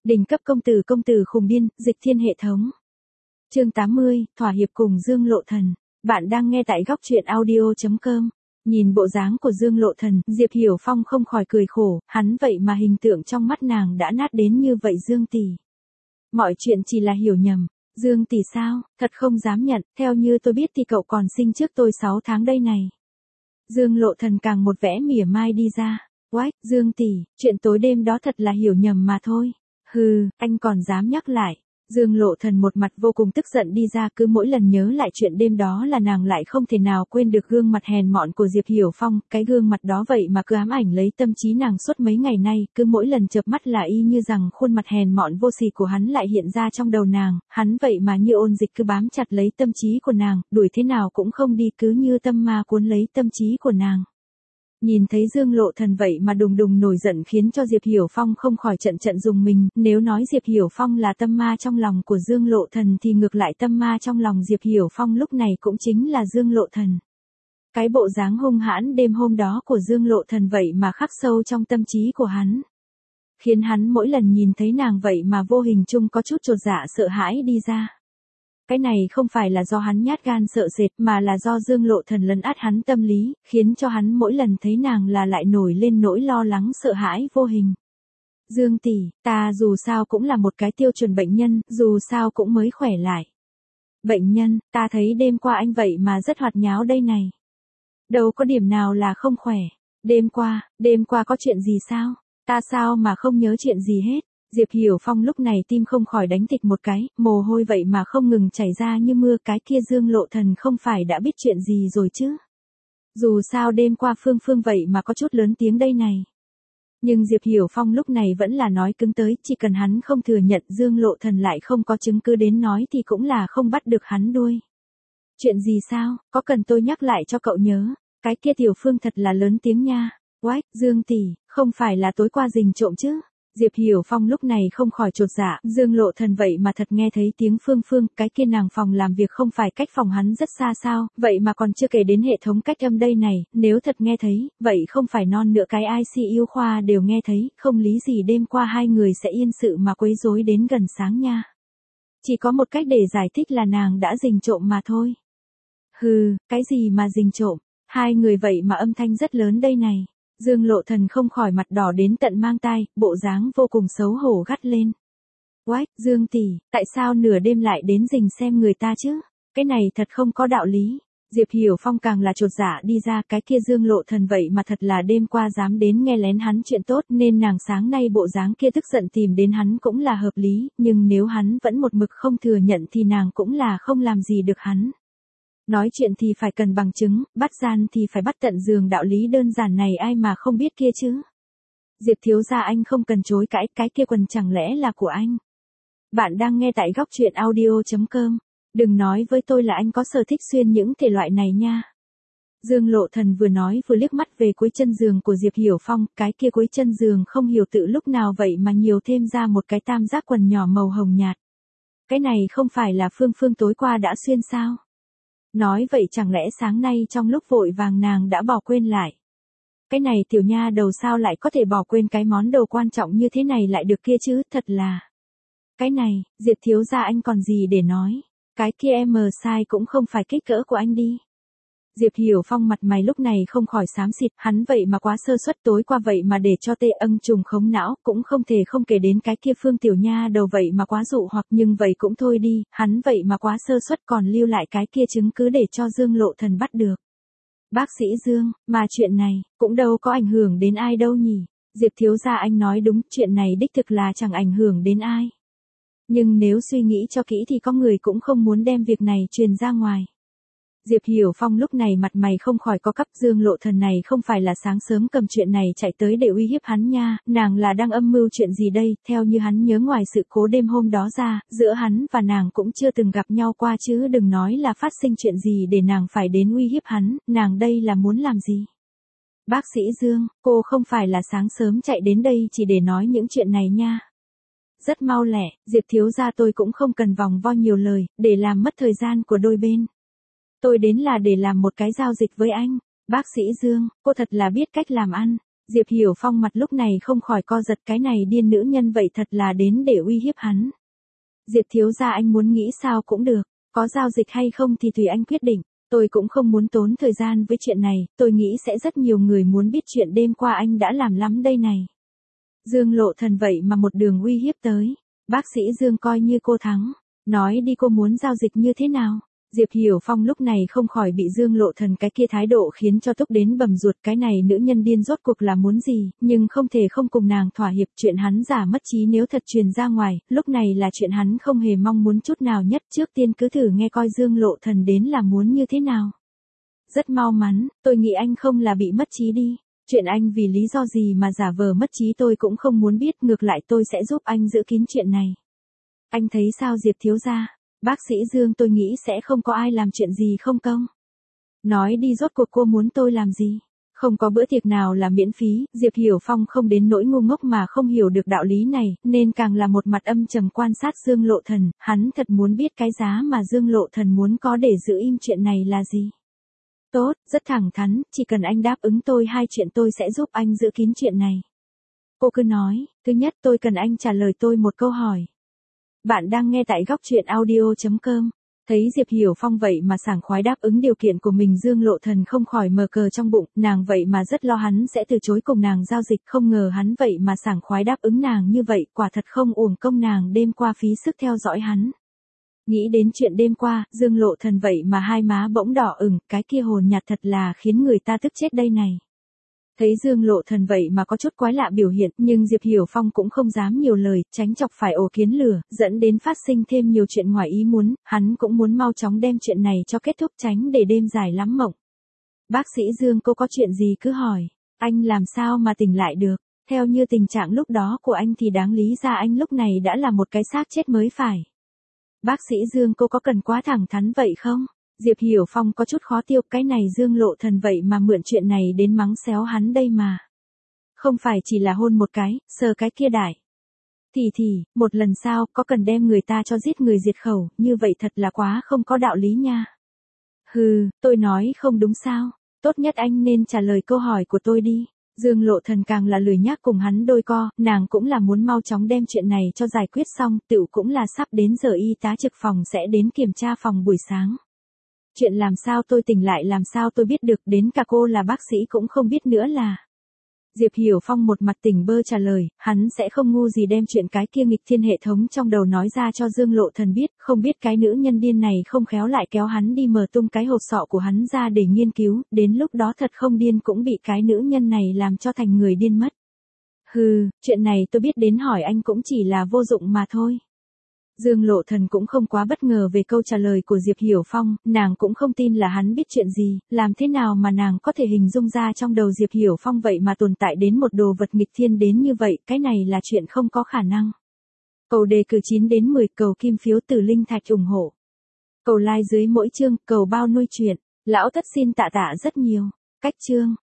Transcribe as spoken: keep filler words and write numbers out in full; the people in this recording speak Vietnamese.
Đỉnh cấp công tử công tử khùng điên, dịch thiên hệ thống. Chương tám mươi, thỏa hiệp cùng Dương Lộ Thần. Bạn đang nghe tại góc truyện audio chấm com. Nhìn bộ dáng của Dương Lộ Thần, Diệp Hiểu Phong không khỏi cười khổ, hắn vậy mà hình tượng trong mắt nàng đã nát đến như vậy Dương tỷ. Mọi chuyện chỉ là hiểu nhầm. Dương tỷ sao, thật không dám nhận, theo như tôi biết thì cậu còn sinh trước tôi sáu tháng đây này. Dương Lộ Thần càng một vẻ mỉa mai đi ra. Oách, Dương tỷ, chuyện tối đêm đó thật là hiểu nhầm mà thôi. Hừ, anh còn dám nhắc lại. Dương Lộ Thần một mặt vô cùng tức giận đi ra, cứ mỗi lần nhớ lại chuyện đêm đó là nàng lại không thể nào quên được gương mặt hèn mọn của Diệp Hiểu Phong, cái gương mặt đó vậy mà cứ ám ảnh lấy tâm trí nàng suốt mấy ngày nay, cứ mỗi lần chợp mắt là y như rằng khuôn mặt hèn mọn vô sỉ của hắn lại hiện ra trong đầu nàng, hắn vậy mà như ôn dịch cứ bám chặt lấy tâm trí của nàng, đuổi thế nào cũng không đi, cứ như tâm ma cuốn lấy tâm trí của nàng. Nhìn thấy Dương Lộ Thần vậy mà đùng đùng nổi giận khiến cho Diệp Hiểu Phong không khỏi trận trận rùng mình, nếu nói Diệp Hiểu Phong là tâm ma trong lòng của Dương Lộ Thần thì ngược lại tâm ma trong lòng Diệp Hiểu Phong lúc này cũng chính là Dương Lộ Thần. Cái bộ dáng hung hãn đêm hôm đó của Dương Lộ Thần vậy mà khắc sâu trong tâm trí của hắn. Khiến hắn mỗi lần nhìn thấy nàng vậy mà vô hình chung có chút chột dạ sợ hãi đi ra. Cái này không phải là do hắn nhát gan sợ sệt mà là do Dương Lộ Thần lấn át hắn tâm lý, khiến cho hắn mỗi lần thấy nàng là lại nổi lên nỗi lo lắng sợ hãi vô hình. Dương tỷ, ta dù sao cũng là một cái tiêu chuẩn bệnh nhân, dù sao cũng mới khỏe lại. Bệnh nhân, ta thấy đêm qua anh vậy mà rất hoạt nháo đây này. Đâu có điểm nào là không khỏe. Đêm qua, đêm qua có chuyện gì sao? Ta sao mà không nhớ chuyện gì hết? Diệp Hiểu Phong lúc này tim không khỏi đánh thịch một cái, mồ hôi vậy mà không ngừng chảy ra như mưa, cái kia Dương Lộ Thần không phải đã biết chuyện gì rồi chứ. Dù sao đêm qua Phương Phương vậy mà có chút lớn tiếng đây này. Nhưng Diệp Hiểu Phong lúc này vẫn là nói cứng tới, chỉ cần hắn không thừa nhận Dương Lộ Thần lại không có chứng cứ đến nói thì cũng là không bắt được hắn đuôi. Chuyện gì sao, có cần tôi nhắc lại cho cậu nhớ, cái kia Tiểu Phương thật là lớn tiếng nha. Oách, Dương tỷ, không phải là tối qua rình trộm chứ? Diệp Hiểu Phong lúc này không khỏi chột dạ, Dương Lộ Thần vậy mà thật nghe thấy tiếng Phương Phương, cái kia nàng phòng làm việc không phải cách phòng hắn rất xa sao, vậy mà còn chưa kể đến hệ thống cách âm đây này, nếu thật nghe thấy, vậy không phải non nữa cái i xê u khoa đều nghe thấy, không lý gì đêm qua hai người sẽ yên sự mà quấy rối đến gần sáng nha. Chỉ có một cách để giải thích là nàng đã rình trộm mà thôi. Hừ, cái gì mà rình trộm, hai người vậy mà âm thanh rất lớn đây này. Dương Lộ Thần không khỏi mặt đỏ đến tận mang tai, bộ dáng vô cùng xấu hổ gắt lên. Oách, Dương tỷ, tại sao nửa đêm lại đến rình xem người ta chứ? Cái này thật không có đạo lý. Diệp Hiểu Phong càng là chột dạ đi ra, cái kia Dương Lộ Thần vậy mà thật là đêm qua dám đến nghe lén hắn chuyện tốt, nên nàng sáng nay bộ dáng kia tức giận tìm đến hắn cũng là hợp lý, nhưng nếu hắn vẫn một mực không thừa nhận thì nàng cũng là không làm gì được hắn. Nói chuyện thì phải cần bằng chứng, bắt gian thì phải bắt tận giường, đạo lý đơn giản này ai mà không biết kia chứ. Diệp thiếu gia anh không cần chối cãi, cái kia quần chẳng lẽ là của anh. Bạn đang nghe tại góc truyện audio chấm com. Đừng nói với tôi là anh có sở thích xuyên những thể loại này nha. Dương Lộ Thần vừa nói vừa liếc mắt về cuối chân giường của Diệp Hiểu Phong, cái kia cuối chân giường không hiểu tự lúc nào vậy mà nhiều thêm ra một cái tam giác quần nhỏ màu hồng nhạt. Cái này không phải là Phương Phương tối qua đã xuyên sao? Nói vậy chẳng lẽ sáng nay trong lúc vội vàng nàng đã bỏ quên lại. Cái này tiểu nha đầu sao lại có thể bỏ quên cái món đồ quan trọng như thế này lại được kia chứ, thật là. Cái này, Diệp thiếu gia anh còn gì để nói, cái kia em size cũng không phải kích cỡ của anh đi. Diệp Hiểu Phong mặt mày lúc này không khỏi xám xịt, hắn vậy mà quá sơ suất, tối qua vậy mà để cho tê âng trùng khống não, cũng không thể không kể đến cái kia Phương tiểu nha đầu vậy mà quá dụ hoặc, nhưng vậy cũng thôi đi, hắn vậy mà quá sơ suất còn lưu lại cái kia chứng cứ để cho Dương Lộ Thần bắt được. Bác sĩ Dương, mà chuyện này, cũng đâu có ảnh hưởng đến ai đâu nhỉ. Diệp thiếu gia anh nói đúng, chuyện này đích thực là chẳng ảnh hưởng đến ai. Nhưng nếu suy nghĩ cho kỹ thì có người cũng không muốn đem việc này truyền ra ngoài. Diệp Hiểu Phong lúc này mặt mày không khỏi có cắp, Dương Lộ Thần này không phải là sáng sớm cầm chuyện này chạy tới để uy hiếp hắn nha, nàng là đang âm mưu chuyện gì đây, theo như hắn nhớ ngoài sự cố đêm hôm đó ra, giữa hắn và nàng cũng chưa từng gặp nhau qua chứ đừng nói là phát sinh chuyện gì để nàng phải đến uy hiếp hắn, nàng đây là muốn làm gì? Bác sĩ Dương, cô không phải là sáng sớm chạy đến đây chỉ để nói những chuyện này nha. Rất mau lẹ, Diệp thiếu gia tôi cũng không cần vòng vo nhiều lời, để làm mất thời gian của đôi bên. Tôi đến là để làm một cái giao dịch với anh. Bác sĩ Dương, cô thật là biết cách làm ăn. Diệp Hiểu Phong mặt lúc này không khỏi co giật, cái này điên nữ nhân vậy thật là đến để uy hiếp hắn. Diệp thiếu gia anh muốn nghĩ sao cũng được, có giao dịch hay không thì tùy anh quyết định, tôi cũng không muốn tốn thời gian với chuyện này, tôi nghĩ sẽ rất nhiều người muốn biết chuyện đêm qua anh đã làm lắm đây này. Dương Lộ Thần vậy mà một đường uy hiếp tới, bác sĩ Dương coi như cô thắng, nói đi cô muốn giao dịch như thế nào. Diệp Hiểu Phong lúc này không khỏi bị Dương Lộ Thần cái kia thái độ khiến cho tức đến bầm ruột, cái này nữ nhân điên rốt cuộc là muốn gì, nhưng không thể không cùng nàng thỏa hiệp, chuyện hắn giả mất trí nếu thật truyền ra ngoài, lúc này là chuyện hắn không hề mong muốn chút nào nhất, trước tiên cứ thử nghe coi Dương Lộ Thần đến là muốn như thế nào. Rất mau mắn, tôi nghĩ anh không là bị mất trí đi, chuyện anh vì lý do gì mà giả vờ mất trí tôi cũng không muốn biết, ngược lại tôi sẽ giúp anh giữ kín chuyện này. Anh thấy sao Diệp thiếu gia? Bác sĩ Dương tôi nghĩ sẽ không có ai làm chuyện gì không công. Nói đi rốt cuộc cô muốn tôi làm gì? Không có bữa tiệc nào là miễn phí, Diệp Hiểu Phong không đến nỗi ngu ngốc mà không hiểu được đạo lý này, nên càng là một mặt âm trầm quan sát Dương Lộ Thần, hắn thật muốn biết cái giá mà Dương Lộ Thần muốn có để giữ im chuyện này là gì. Tốt, rất thẳng thắn, chỉ cần anh đáp ứng tôi hai chuyện tôi sẽ giúp anh giữ kín chuyện này. Cô cứ nói, thứ nhất tôi cần anh trả lời tôi một câu hỏi. Bạn đang nghe tại góc truyện audio chấm com. Thấy Diệp Hiểu Phong vậy mà sảng khoái đáp ứng điều kiện của mình, Dương Lộ Thần không khỏi mờ cờ trong bụng, nàng vậy mà rất lo hắn sẽ từ chối cùng nàng giao dịch, không ngờ hắn vậy mà sảng khoái đáp ứng nàng như vậy, quả thật không uổng công nàng đêm qua phí sức theo dõi hắn. Nghĩ đến chuyện đêm qua, Dương Lộ Thần vậy mà hai má bỗng đỏ ửng, cái kia hồn nhạt thật là khiến người ta tức chết đây này. Thấy Dương Lộ Thần vậy mà có chút quái lạ biểu hiện, nhưng Diệp Hiểu Phong cũng không dám nhiều lời, tránh chọc phải ổ kiến lửa, dẫn đến phát sinh thêm nhiều chuyện ngoài ý muốn, hắn cũng muốn mau chóng đem chuyện này cho kết thúc, tránh để đêm dài lắm mộng. Bác sĩ Dương cô có chuyện gì cứ hỏi, anh làm sao mà tỉnh lại được, theo như tình trạng lúc đó của anh thì đáng lý ra anh lúc này đã là một cái xác chết mới phải. Bác sĩ Dương cô có cần quá thẳng thắn vậy không? Diệp Hiểu Phong có chút khó tiêu, cái này Dương Lộ Thần vậy mà mượn chuyện này đến mắng xéo hắn đây mà. Không phải chỉ là hôn một cái, sờ cái kia đại. Thì thì, một lần sao, có cần đem người ta cho giết người diệt khẩu, như vậy thật là quá không có đạo lý nha. Hừ, tôi nói không đúng sao, tốt nhất anh nên trả lời câu hỏi của tôi đi. Dương Lộ Thần càng là lười nhác cùng hắn đôi co, nàng cũng là muốn mau chóng đem chuyện này cho giải quyết xong, tựu cũng là sắp đến giờ y tá trực phòng sẽ đến kiểm tra phòng buổi sáng. Chuyện làm sao tôi tỉnh lại làm sao tôi biết được, đến cả cô là bác sĩ cũng không biết nữa là. Diệp Hiểu Phong một mặt tỉnh bơ trả lời, hắn sẽ không ngu gì đem chuyện cái kia nghịch thiên hệ thống trong đầu nói ra cho Dương Lộ Thần biết, không biết cái nữ nhân điên này không khéo lại kéo hắn đi mở tung cái hộp sọ của hắn ra để nghiên cứu, đến lúc đó thật không điên cũng bị cái nữ nhân này làm cho thành người điên mất. Hừ, chuyện này tôi biết đến hỏi anh cũng chỉ là vô dụng mà thôi. Dương Lộ Thần cũng không quá bất ngờ về câu trả lời của Diệp Hiểu Phong, nàng cũng không tin là hắn biết chuyện gì, làm thế nào mà nàng có thể hình dung ra trong đầu Diệp Hiểu Phong vậy mà tồn tại đến một đồ vật nghịch thiên đến như vậy, cái này là chuyện không có khả năng. Cầu đề cử chín đến mười, cầu kim phiếu từ linh thạch ủng hộ. Cầu like dưới mỗi chương, cầu bao nuôi chuyện, lão thất xin tạ tạ rất nhiều. Cách chương.